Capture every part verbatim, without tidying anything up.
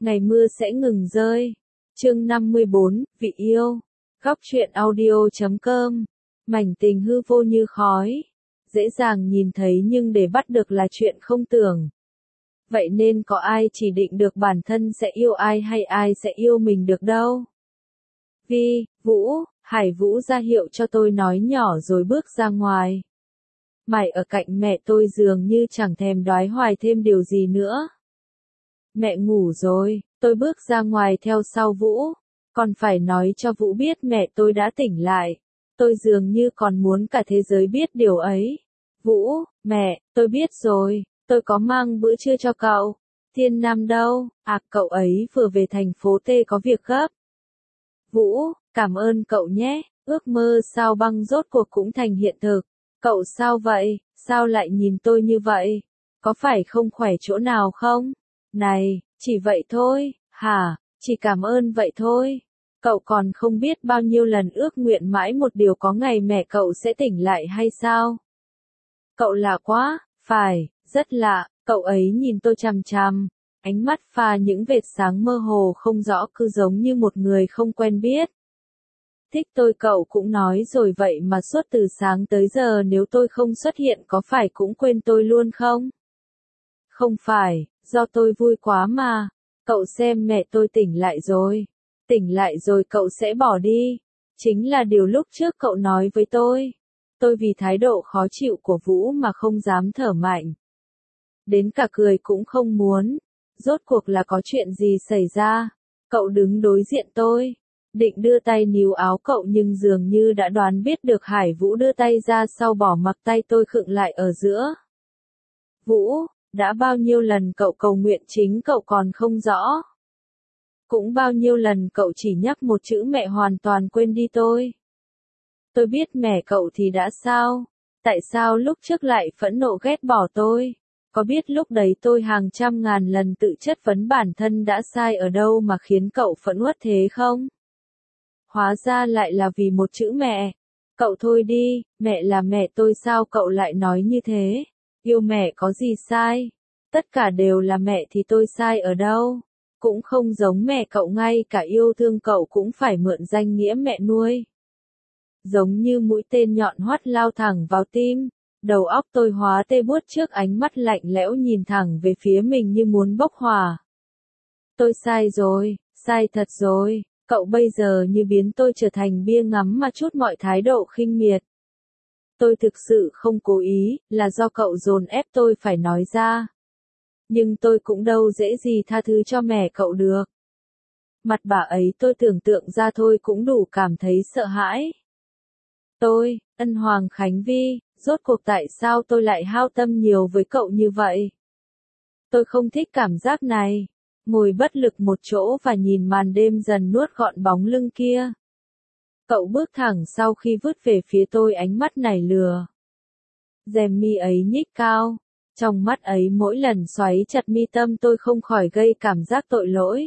ngày mưa sẽ ngừng rơi. Chương năm mươi bốn, vị yêu. Góc truyện audio chấm com. Mảnh tình hư vô như khói. Dễ dàng nhìn thấy nhưng để bắt được là chuyện không tưởng. Vậy nên có ai chỉ định được bản thân sẽ yêu ai hay ai sẽ yêu mình được đâu. Vi, Vũ, Hải Vũ ra hiệu cho tôi nói nhỏ rồi bước ra ngoài. Mày ở cạnh mẹ tôi dường như chẳng thèm đoái hoài thêm điều gì nữa. Mẹ ngủ rồi, tôi bước ra ngoài theo sau Vũ. Còn phải nói cho Vũ biết mẹ tôi đã tỉnh lại. Tôi dường như còn muốn cả thế giới biết điều ấy. Vũ, mẹ, tôi biết rồi, tôi có mang bữa trưa cho cậu. Thiên Nam đâu? À, cậu ấy vừa về thành phố T có việc gấp. Vũ, cảm ơn cậu nhé, ước mơ sao băng rốt cuộc cũng thành hiện thực. Cậu sao vậy, sao lại nhìn tôi như vậy? Có phải không khỏe chỗ nào không? Này, chỉ vậy thôi, hả, chỉ cảm ơn vậy thôi. Cậu còn không biết bao nhiêu lần ước nguyện mãi một điều có ngày mẹ cậu sẽ tỉnh lại hay sao? Cậu lạ quá, phải, rất lạ, cậu ấy nhìn tôi chằm chằm, ánh mắt pha những vệt sáng mơ hồ không rõ cứ giống như một người không quen biết. Thích tôi cậu cũng nói rồi vậy mà suốt từ sáng tới giờ nếu tôi không xuất hiện có phải cũng quên tôi luôn không? Không phải, do tôi vui quá mà. Cậu xem mẹ tôi tỉnh lại rồi. Tỉnh lại rồi cậu sẽ bỏ đi. Chính là điều lúc trước cậu nói với tôi. Tôi vì thái độ khó chịu của Vũ mà không dám thở mạnh. Đến cả cười cũng không muốn. Rốt cuộc là có chuyện gì xảy ra? Cậu đứng đối diện tôi. Định đưa tay níu áo cậu nhưng dường như đã đoán biết được Hải Vũ đưa tay ra sau bỏ mặc tay tôi khựng lại ở giữa. Vũ, đã bao nhiêu lần cậu cầu nguyện chính cậu còn không rõ. Cũng bao nhiêu lần cậu chỉ nhắc một chữ mẹ hoàn toàn quên đi tôi. Tôi biết mẹ cậu thì đã sao? Tại sao lúc trước lại phẫn nộ ghét bỏ tôi? Có biết lúc đấy tôi hàng trăm ngàn lần tự chất vấn bản thân đã sai ở đâu mà khiến cậu phẫn uất thế không? Hóa ra lại là vì một chữ mẹ. Cậu thôi đi, mẹ là mẹ tôi sao cậu lại nói như thế? Yêu mẹ có gì sai? Tất cả đều là mẹ thì tôi sai ở đâu? Cũng không giống mẹ cậu ngay cả yêu thương cậu cũng phải mượn danh nghĩa mẹ nuôi. Giống như mũi tên nhọn hoắt lao thẳng vào tim, đầu óc tôi hóa tê buốt trước ánh mắt lạnh lẽo nhìn thẳng về phía mình như muốn bốc hỏa. Tôi sai rồi, sai thật rồi, cậu bây giờ như biến tôi trở thành bia ngắm mà trút mọi thái độ khinh miệt. Tôi thực sự không cố ý, là do cậu dồn ép tôi phải nói ra. Nhưng tôi cũng đâu dễ gì tha thứ cho mẹ cậu được. Mặt bà ấy tôi tưởng tượng ra thôi cũng đủ cảm thấy sợ hãi. Tôi, Ân Hoàng Khánh Vi, rốt cuộc tại sao tôi lại hao tâm nhiều với cậu như vậy? Tôi không thích cảm giác này. Ngồi bất lực một chỗ và nhìn màn đêm dần nuốt gọn bóng lưng kia. Cậu bước thẳng sau khi vứt về phía tôi ánh mắt nảy lừa. Rèm mi ấy nhích cao. Trong mắt ấy mỗi lần xoáy chặt mi tâm tôi không khỏi gây cảm giác tội lỗi.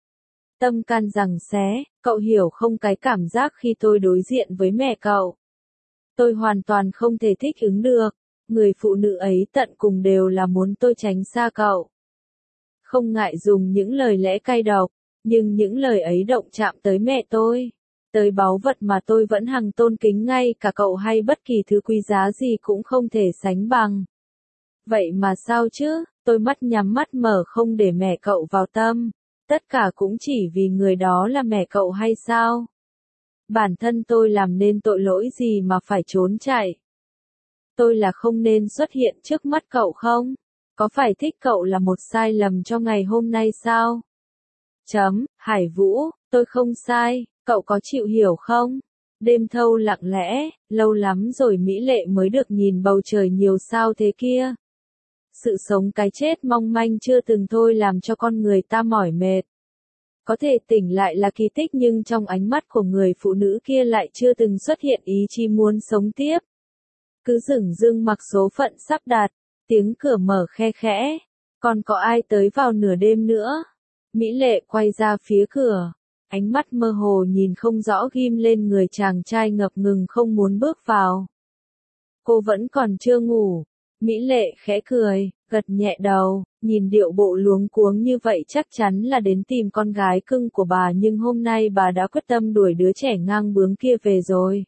Tâm can rằng xé, cậu hiểu không cái cảm giác khi tôi đối diện với mẹ cậu. Tôi hoàn toàn không thể thích ứng được. Người phụ nữ ấy tận cùng đều là muốn tôi tránh xa cậu. Không ngại dùng những lời lẽ cay độc, nhưng những lời ấy động chạm tới mẹ tôi. Tới báu vật mà tôi vẫn hằng tôn kính ngay cả cậu hay bất kỳ thứ quý giá gì cũng không thể sánh bằng. Vậy mà sao chứ, tôi mắt nhắm mắt mở không để mẹ cậu vào tâm. Tất cả cũng chỉ vì người đó là mẹ cậu hay sao? Bản thân tôi làm nên tội lỗi gì mà phải trốn chạy? Tôi là không nên xuất hiện trước mắt cậu không? Có phải thích cậu là một sai lầm cho ngày hôm nay sao? Chấm, Hải Vũ, tôi không sai, cậu có chịu hiểu không? Đêm thâu lặng lẽ, lâu lắm rồi mỹ lệ mới được nhìn bầu trời nhiều sao thế kia. Sự sống cái chết mong manh chưa từng thôi làm cho con người ta mỏi mệt. Có thể tỉnh lại là kỳ tích nhưng trong ánh mắt của người phụ nữ kia lại chưa từng xuất hiện ý chí muốn sống tiếp. Cứ dửng dưng mặc số phận sắp đặt, tiếng cửa mở khe khẽ, còn có ai tới vào nửa đêm nữa? Mỹ lệ quay ra phía cửa, ánh mắt mơ hồ nhìn không rõ ghim lên người chàng trai ngập ngừng không muốn bước vào. Cô vẫn còn chưa ngủ. Mỹ lệ khẽ cười, Gật nhẹ đầu, nhìn điệu bộ luống cuống như vậy chắc chắn là đến tìm con gái cưng của bà, nhưng hôm nay bà đã quyết tâm đuổi đứa trẻ ngang bướng kia về rồi.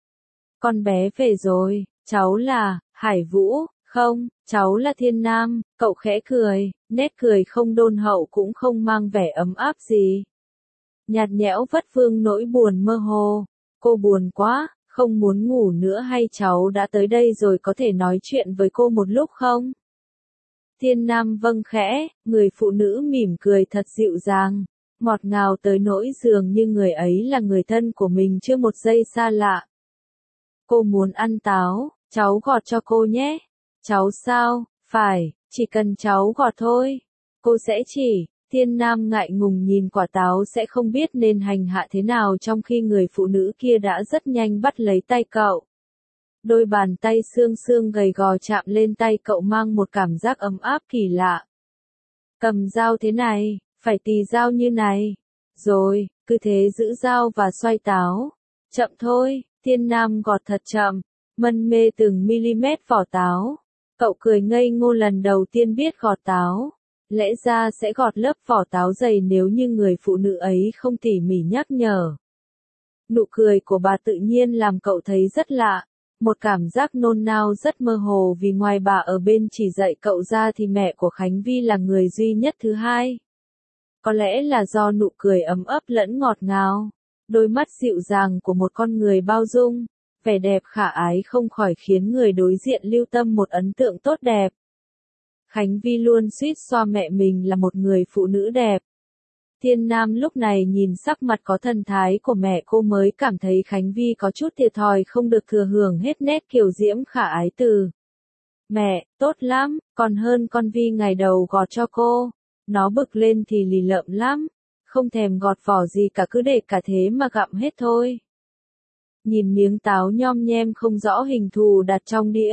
Con bé về rồi, cháu là, Hải Vũ, không, cháu là Thiên Nam, cậu khẽ cười, nét cười không đôn hậu cũng không mang vẻ ấm áp gì. Nhạt nhẽo vất vương nỗi buồn mơ hồ, cô buồn quá, không muốn ngủ nữa hay cháu đã tới đây rồi có thể nói chuyện với cô một lúc không? Thiên Nam vâng khẽ, người phụ nữ mỉm cười thật dịu dàng, ngọt ngào tới nỗi dường như người ấy là người thân của mình chưa một giây xa lạ. Cô muốn ăn táo, cháu gọt cho cô nhé. Cháu sao, phải, chỉ cần cháu gọt thôi. Cô sẽ chỉ, Thiên Nam ngại ngùng nhìn quả táo sẽ không biết nên hành hạ thế nào trong khi người phụ nữ kia đã rất nhanh bắt lấy tay cậu. Đôi bàn tay xương xương gầy gò chạm lên tay cậu mang một cảm giác ấm áp kỳ lạ. Cầm dao thế này, phải tì dao như này. Rồi, cứ thế giữ dao và xoay táo. Chậm thôi, Thiên Nam gọt thật chậm, mân mê từng mm vỏ táo. Cậu cười ngây ngô lần đầu tiên biết gọt táo. Lẽ ra sẽ gọt lớp vỏ táo dày nếu như người phụ nữ ấy không tỉ mỉ nhắc nhở. Nụ cười của bà tự nhiên làm cậu thấy rất lạ. Một cảm giác nôn nao rất mơ hồ vì ngoài bà ở bên chỉ dạy cậu ra thì mẹ của Khánh Vi là người duy nhất thứ hai. Có lẽ là do nụ cười ấm ấp lẫn ngọt ngào, đôi mắt dịu dàng của một con người bao dung, vẻ đẹp khả ái không khỏi khiến người đối diện lưu tâm một ấn tượng tốt đẹp. Khánh Vi luôn suýt xoa mẹ mình là một người phụ nữ đẹp. Thiên Nam lúc này nhìn sắc mặt có thần thái của mẹ cô mới cảm thấy Khánh Vi có chút thiệt thòi không được thừa hưởng hết nét kiều diễm khả ái từ. Mẹ, tốt lắm, còn hơn con Vi ngày đầu gọt cho cô. Nó bực lên thì lì lợm lắm, không thèm gọt vỏ gì cả cứ để cả thế mà gặm hết thôi. Nhìn miếng táo nhom nhem không rõ hình thù đặt trong đĩa.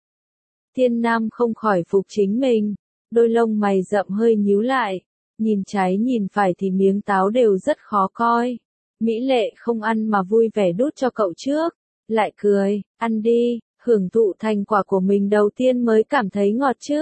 Thiên Nam không khỏi phục chính mình, đôi lông mày rậm hơi nhíu lại. Nhìn trái nhìn phải thì miếng táo đều rất khó coi. Mỹ Lệ không ăn mà vui vẻ đút cho cậu trước. Lại cười, ăn đi, hưởng thụ thành quả của mình đầu tiên mới cảm thấy ngọt chứ.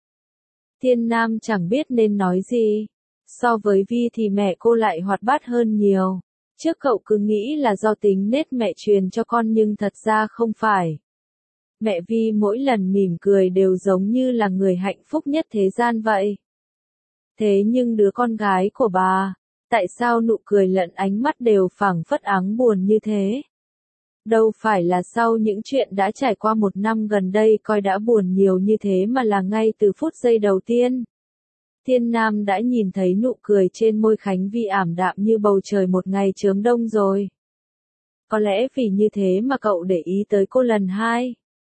Thiên Nam chẳng biết nên nói gì. So với Vi thì mẹ cô lại hoạt bát hơn nhiều. Trước cậu cứ nghĩ là do tính nết mẹ truyền cho con nhưng thật ra không phải. Mẹ Vi mỗi lần mỉm cười đều giống như là người hạnh phúc nhất thế gian vậy. Thế nhưng đứa con gái của bà, tại sao nụ cười lẫn ánh mắt đều phảng phất áng buồn như thế? Đâu phải là sau những chuyện đã trải qua một năm gần đây coi đã buồn nhiều như thế mà là ngay từ phút giây đầu tiên. Thiên Nam đã nhìn thấy nụ cười trên môi Khánh Vi ảm đạm như bầu trời một ngày chớm đông rồi. Có lẽ vì như thế mà cậu để ý tới cô lần hai,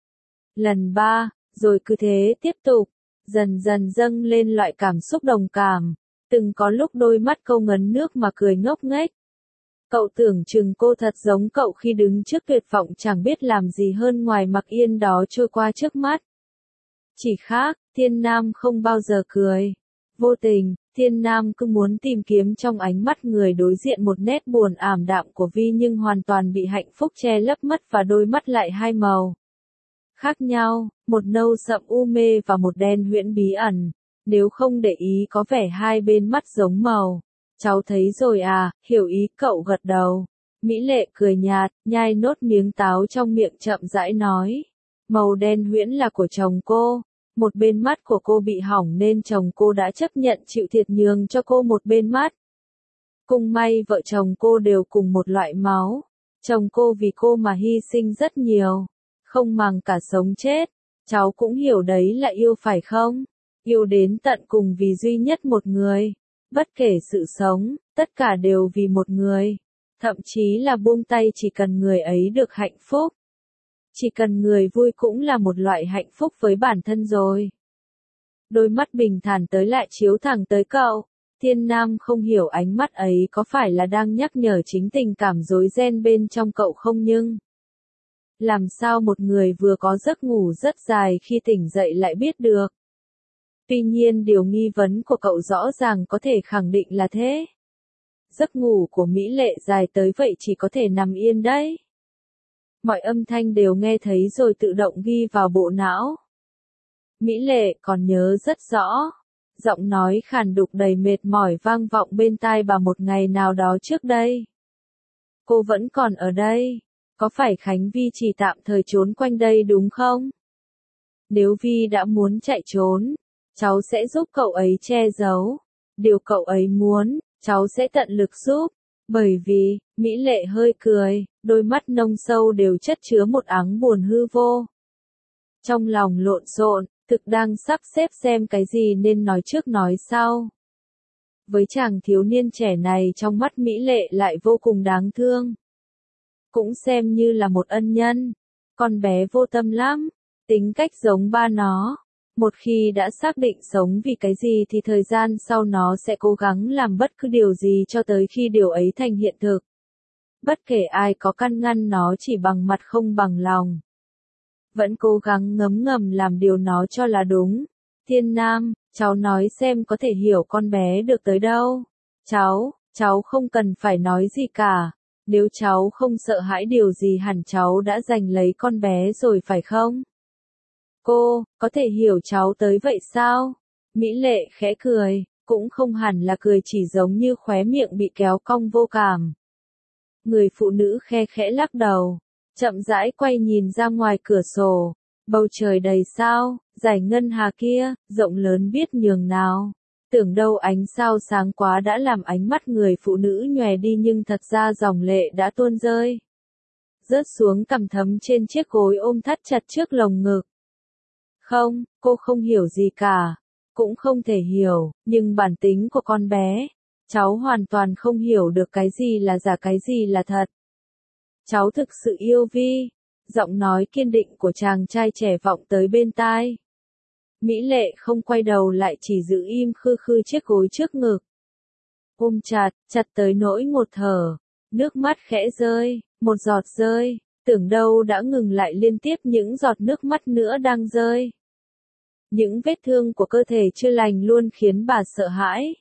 lần ba, rồi cứ thế tiếp tục. Dần dần dâng lên loại cảm xúc đồng cảm, từng có lúc đôi mắt câu ngấn nước mà cười ngốc nghếch. Cậu tưởng chừng cô thật giống cậu khi đứng trước tuyệt vọng chẳng biết làm gì hơn ngoài mặc yên đó trôi qua trước mắt. Chỉ khác, Thiên Nam không bao giờ cười. Vô tình, Thiên Nam cứ muốn tìm kiếm trong ánh mắt người đối diện một nét buồn ảm đạm của Vi nhưng hoàn toàn bị hạnh phúc che lấp mất và đôi mắt lại hai màu khác nhau, một nâu sậm u mê và một đen huyễn bí ẩn. Nếu không để ý có vẻ hai bên mắt giống màu. Cháu thấy rồi à, hiểu ý cậu gật đầu. Mỹ Lệ cười nhạt, nhai nốt miếng táo trong miệng chậm rãi nói. Màu đen huyễn là của chồng cô. Một bên mắt của cô bị hỏng nên chồng cô đã chấp nhận chịu thiệt nhường cho cô một bên mắt. Cùng may vợ chồng cô đều cùng một loại máu. Chồng cô vì cô mà hy sinh rất nhiều. Không màng cả sống chết, cháu cũng hiểu đấy là yêu phải không? Yêu đến tận cùng vì duy nhất một người. Bất kể sự sống, tất cả đều vì một người. Thậm chí là buông tay chỉ cần người ấy được hạnh phúc. Chỉ cần người vui cũng là một loại hạnh phúc với bản thân rồi. Đôi mắt bình thản tới lại chiếu thẳng tới cậu. Thiên Nam không hiểu ánh mắt ấy có phải là đang nhắc nhở chính tình cảm rối ren bên trong cậu không nhưng... Làm sao một người vừa có giấc ngủ rất dài khi tỉnh dậy lại biết được? Tuy nhiên điều nghi vấn của cậu rõ ràng có thể khẳng định là thế. Giấc ngủ của Mỹ Lệ dài tới vậy chỉ có thể nằm yên đấy. Mọi âm thanh đều nghe thấy rồi tự động ghi vào bộ não. Mỹ Lệ còn nhớ rất rõ. Giọng nói khàn đục đầy mệt mỏi vang vọng bên tai bà một ngày nào đó trước đây. Cô vẫn còn ở đây. Có phải Khánh Vi chỉ tạm thời trốn quanh đây đúng không? Nếu Vi đã muốn chạy trốn, cháu sẽ giúp cậu ấy che giấu. Điều cậu ấy muốn, cháu sẽ tận lực giúp. Bởi vì, Mỹ Lệ hơi cười, đôi mắt nông sâu đều chất chứa một áng buồn hư vô. Trong lòng lộn xộn, thực đang sắp xếp xem cái gì nên nói trước nói sau. Với chàng thiếu niên trẻ này trong mắt Mỹ Lệ lại vô cùng đáng thương. Cũng xem như là một ân nhân. Con bé vô tâm lắm, tính cách giống ba nó. Một khi đã xác định sống vì cái gì thì thời gian sau nó sẽ cố gắng làm bất cứ điều gì cho tới khi điều ấy thành hiện thực. Bất kể ai có căn ngăn nó chỉ bằng mặt không bằng lòng. Vẫn cố gắng ngấm ngầm làm điều nó cho là đúng. Thiên Nam, cháu nói xem có thể hiểu con bé được tới đâu. Cháu, cháu không cần phải nói gì cả. Nếu cháu không sợ hãi điều gì hẳn cháu đã giành lấy con bé rồi phải không? Cô, có thể hiểu cháu tới vậy sao? Mỹ Lệ khẽ cười, cũng không hẳn là cười chỉ giống như khóe miệng bị kéo cong vô cảm. Người phụ nữ khe khẽ lắc đầu, chậm rãi quay nhìn ra ngoài cửa sổ, bầu trời đầy sao, dải ngân hà kia, rộng lớn biết nhường nào. Tưởng đâu ánh sao sáng quá đã làm ánh mắt người phụ nữ nhòe đi nhưng thật ra dòng lệ đã tuôn rơi. Rớt xuống cằm thấm trên chiếc gối ôm thắt chặt trước lồng ngực. Không, cô không hiểu gì cả. Cũng không thể hiểu, nhưng bản tính của con bé. Cháu hoàn toàn không hiểu được cái gì là giả cái gì là thật. Cháu thực sự yêu Vi. Giọng nói kiên định của chàng trai trẻ vọng tới bên tai. Mỹ Lệ không quay đầu lại chỉ giữ im khư khư chiếc gối trước ngực. Ôm chặt, chặt tới nỗi ngột thở. Nước mắt khẽ rơi, một giọt rơi. Tưởng đâu đã ngừng lại liên tiếp những giọt nước mắt nữa đang rơi. Những vết thương của cơ thể chưa lành luôn khiến bà sợ hãi.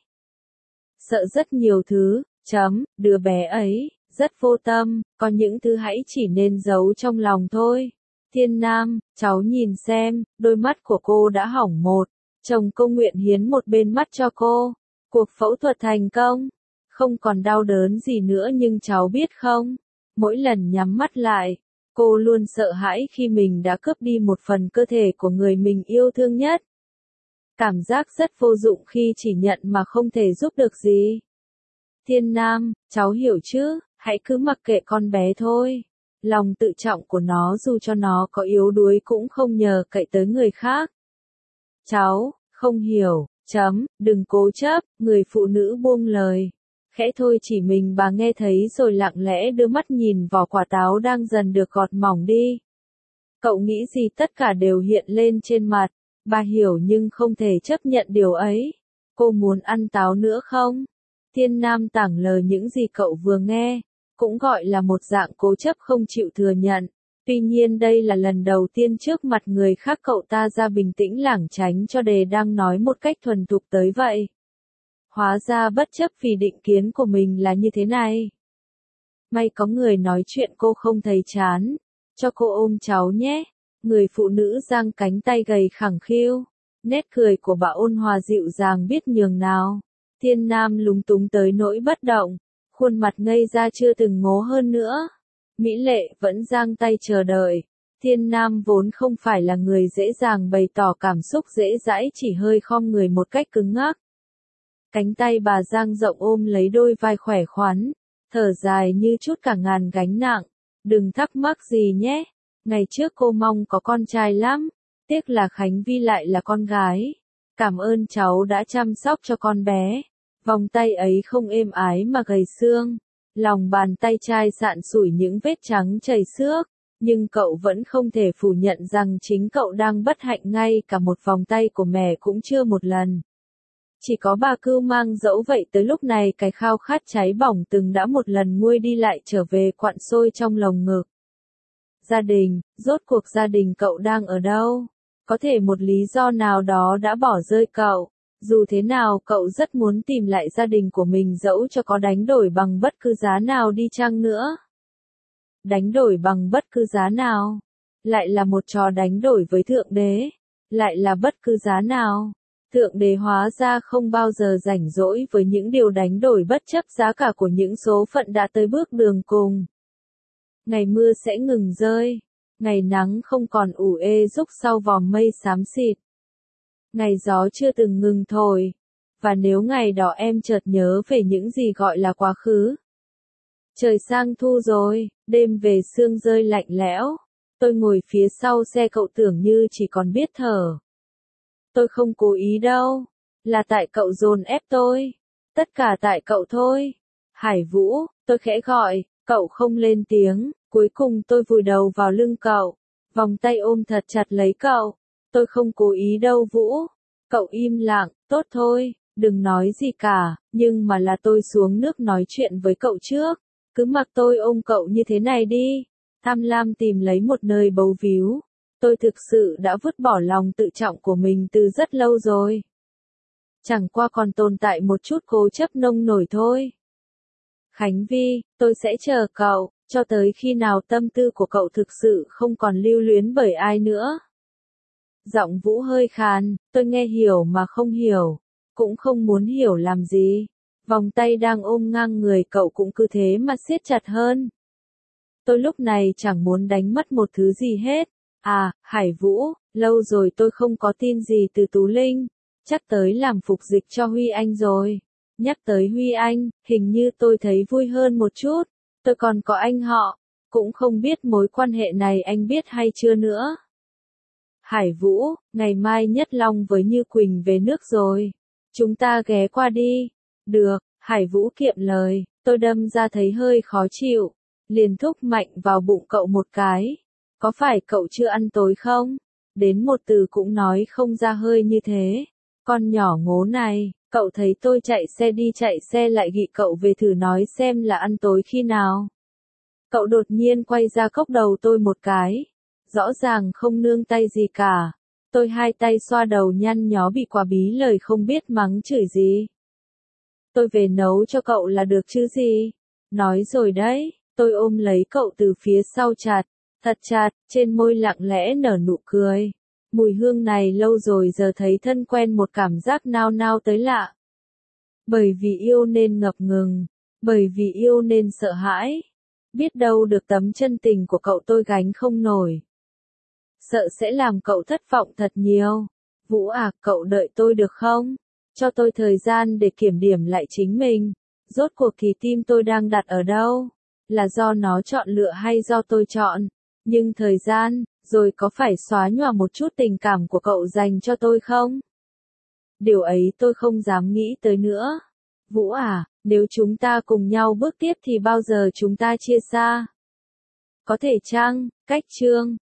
Sợ rất nhiều thứ, chấm, đứa bé ấy, rất vô tâm, còn những thứ hãy chỉ nên giấu trong lòng thôi. Thiên Nam, cháu nhìn xem, đôi mắt của cô đã hỏng một. Chồng cô nguyện hiến một bên mắt cho cô. Cuộc phẫu thuật thành công. Không còn đau đớn gì nữa nhưng cháu biết không? Mỗi lần nhắm mắt lại, cô luôn sợ hãi khi mình đã cướp đi một phần cơ thể của người mình yêu thương nhất. Cảm giác rất vô dụng khi chỉ nhận mà không thể giúp được gì. Thiên Nam, cháu hiểu chứ, hãy cứ mặc kệ con bé thôi. Lòng tự trọng của nó dù cho nó có yếu đuối cũng không nhờ cậy tới người khác. Cháu, không hiểu, chấm, đừng cố chấp, người phụ nữ buông lời. Khẽ thôi chỉ mình bà nghe thấy rồi lặng lẽ đưa mắt nhìn vỏ quả táo đang dần được gọt mỏng đi. Cậu nghĩ gì tất cả đều hiện lên trên mặt. Bà hiểu nhưng không thể chấp nhận điều ấy. Cô muốn ăn táo nữa không? Thiên Nam tảng lờ những gì cậu vừa nghe. Cũng gọi là một dạng cố chấp không chịu thừa nhận. Tuy nhiên đây là lần đầu tiên trước mặt người khác cậu ta ra bình tĩnh lảng tránh cho đề đang nói một cách thuần thục tới vậy. Hóa ra bất chấp vì định kiến của mình là như thế này. May có người nói chuyện cô không thấy chán. Cho cô ôm cháu nhé. Người phụ nữ giang cánh tay gầy khẳng khiu. Nét cười của bà ôn hòa dịu dàng biết nhường nào. Thiên Nam lúng túng tới nỗi bất động. Khuôn mặt ngây ra chưa từng ngố hơn nữa. Mỹ Lệ vẫn giang tay chờ đợi. Thiên Nam vốn không phải là người dễ dàng bày tỏ cảm xúc dễ dãi chỉ hơi khom người một cách cứng ngắc. Cánh tay bà giang rộng ôm lấy đôi vai khỏe khoắn. Thở dài như chút cả ngàn gánh nặng. Đừng thắc mắc gì nhé. Ngày trước cô mong có con trai lắm. Tiếc là Khánh Vi lại là con gái. Cảm ơn cháu đã chăm sóc cho con bé. Vòng tay ấy không êm ái mà gầy xương. Lòng bàn tay trai sạn sủi những vết trắng chảy xước. Nhưng cậu vẫn không thể phủ nhận rằng chính cậu đang bất hạnh ngay cả một vòng tay của mẹ cũng chưa một lần. Chỉ có bà Cưu mang dẫu vậy tới lúc này cái khao khát cháy bỏng từng đã một lần nguôi đi lại trở về quặn sôi trong lồng ngực. Gia đình, rốt cuộc gia đình cậu đang ở đâu? Có thể một lý do nào đó đã bỏ rơi cậu. Dù thế nào cậu rất muốn tìm lại gia đình của mình dẫu cho có đánh đổi bằng bất cứ giá nào đi chăng nữa. Đánh đổi bằng bất cứ giá nào. Lại là một trò đánh đổi với Thượng Đế. lại là bất cứ giá nào. Thượng đế hóa ra không bao giờ rảnh rỗi với những điều đánh đổi bất chấp giá cả của những số phận đã tới bước đường cùng. Ngày mưa sẽ ngừng rơi, ngày nắng không còn ủ ê rúc sau vòm mây xám xịt. Ngày gió chưa từng ngừng thổi, và nếu ngày đó em chợt nhớ về những gì gọi là quá khứ. Trời sang thu rồi, đêm về sương rơi lạnh lẽo, tôi ngồi phía sau xe cậu tưởng như chỉ còn biết thở. Tôi không cố ý đâu, là tại cậu dồn ép tôi, tất cả tại cậu thôi. Hải Vũ, tôi khẽ gọi, cậu không lên tiếng, cuối cùng tôi vùi đầu vào lưng cậu, vòng tay ôm thật chặt lấy cậu. Tôi không cố ý đâu Vũ. Cậu im lặng, tốt thôi, đừng nói gì cả, nhưng mà là tôi xuống nước nói chuyện với cậu trước. Cứ mặc tôi ôm cậu như thế này đi. Tham lam tìm lấy một nơi bấu víu. Tôi thực sự đã vứt bỏ lòng tự trọng của mình từ rất lâu rồi. Chẳng qua còn tồn tại một chút cố chấp nông nổi thôi. Khánh Vi, tôi sẽ chờ cậu, cho tới khi nào tâm tư của cậu thực sự không còn lưu luyến bởi ai nữa. Giọng Vũ hơi khàn, tôi nghe hiểu mà không hiểu, cũng không muốn hiểu làm gì. Vòng tay đang ôm ngang người cậu cũng cứ thế mà siết chặt hơn. Tôi lúc này chẳng muốn đánh mất một thứ gì hết. À, Hải Vũ, lâu rồi tôi không có tin gì từ Tú Linh. Chắc tới làm phục dịch cho Huy Anh rồi. Nhắc tới Huy Anh, hình như tôi thấy vui hơn một chút. Tôi còn có anh họ, cũng không biết mối quan hệ này anh biết hay chưa nữa. Hải Vũ, ngày mai Nhất Long với Như Quỳnh về nước rồi. Chúng ta ghé qua đi. Được, Hải Vũ kiệm lời, tôi đâm ra thấy hơi khó chịu. Liền thúc mạnh vào bụng cậu một cái. Có phải cậu chưa ăn tối không? Đến một từ cũng nói không ra hơi như thế. Con nhỏ ngố này, cậu thấy tôi chạy xe đi chạy xe lại gị cậu về thử nói xem là ăn tối khi nào. Cậu đột nhiên quay ra cốc đầu tôi một cái. Rõ ràng không nương tay gì cả. Tôi hai tay xoa đầu nhăn nhó bị quả bí lời không biết mắng chửi gì. Tôi về nấu cho cậu là được chứ gì. Nói rồi đấy, tôi ôm lấy cậu từ phía sau chặt, thật chặt, trên môi lặng lẽ nở nụ cười. Mùi hương này lâu rồi giờ thấy thân quen một cảm giác nao nao tới lạ. Bởi vì yêu nên ngập ngừng, bởi vì yêu nên sợ hãi. Biết đâu được tấm chân tình của cậu tôi gánh không nổi. Sợ sẽ làm cậu thất vọng thật nhiều. Vũ à, cậu đợi tôi được không? Cho tôi thời gian để kiểm điểm lại chính mình. Rốt cuộc thì tim tôi đang đặt ở đâu? Là do nó chọn lựa hay do tôi chọn? Nhưng thời gian, rồi có phải xóa nhòa một chút tình cảm của cậu dành cho tôi không? Điều ấy tôi không dám nghĩ tới nữa. Vũ à, nếu chúng ta cùng nhau bước tiếp thì bao giờ chúng ta chia xa? Có thể chăng? Cách chương